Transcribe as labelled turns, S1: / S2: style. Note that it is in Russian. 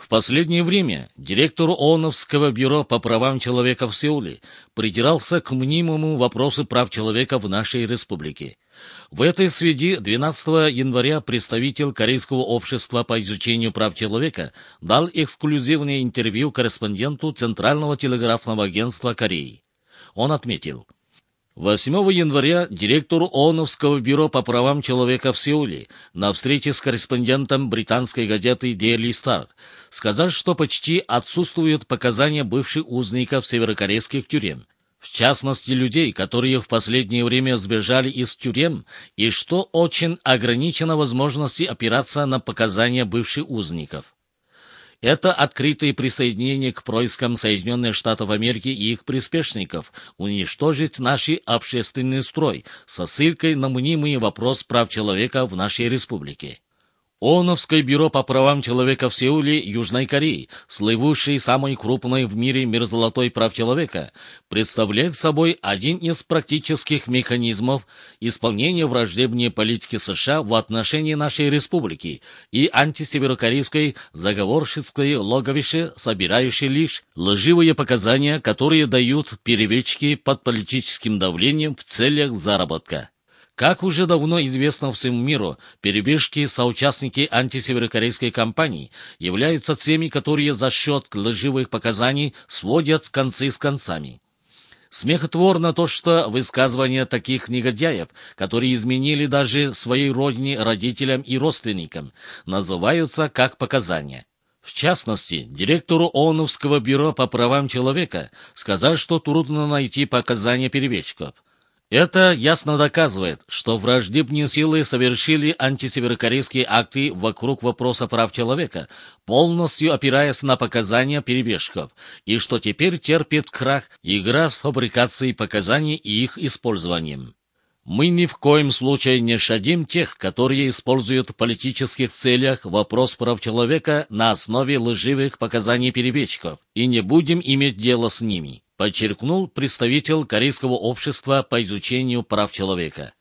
S1: последнее время директор ООНовского бюро по правам человека в Сеуле придирался к мнимому вопросу прав человека в нашей республике. В этой связи 12 января представитель Корейского общества по изучению прав человека дал эксклюзивное интервью корреспонденту Центрального телеграфного агентства Кореи. Он отметил: 8 января директор ООНовского бюро по правам человека в Сеуле на встрече с корреспондентом британской газеты Daily Star сказал, что почти отсутствуют показания бывших узников северокорейских тюрем, в частности людей, которые в последнее время сбежали из тюрем, и что очень ограничено возможности опираться на показания бывших узников. Это открытое присоединение к проискам Соединенных Штатов Америки и их приспешников уничтожить наш общественный строй со ссылкой на мнимый вопрос прав человека в нашей республике. ООНовское бюро по правам человека в Сеуле, Южной Кореи, слывущей самой крупной в мире мерзлотой прав человека, представляет собой один из практических механизмов исполнения враждебной политики США в отношении нашей республики и антисеверокорейской заговорщицкой логовище, собирающей лишь лживые показания, которые дают переводчики под политическим давлением в целях заработка. Как уже давно известно всему миру, перебежки-соучастники антисеверокорейской кампании являются теми, которые за счет лживых показаний сводят концы с концами. Смехотворно то, что высказывания таких негодяев, которые изменили даже своей родине, родителям и родственникам, называются как показания. В частности, директору ООНовского бюро по правам человека сказал, что трудно найти показания переводчиков. Это ясно доказывает, что враждебные силы совершили антисеверокорейские акты вокруг вопроса прав человека, полностью опираясь на показания перебежчиков, и что теперь терпит крах игра с фабрикацией показаний и их использованием. Мы ни в коем случае не щадим тех, которые используют в политических целях вопрос прав человека на основе лживых показаний переводчиков, и не будем иметь дело с ними, подчеркнул представитель Корейского общества по изучению прав человека.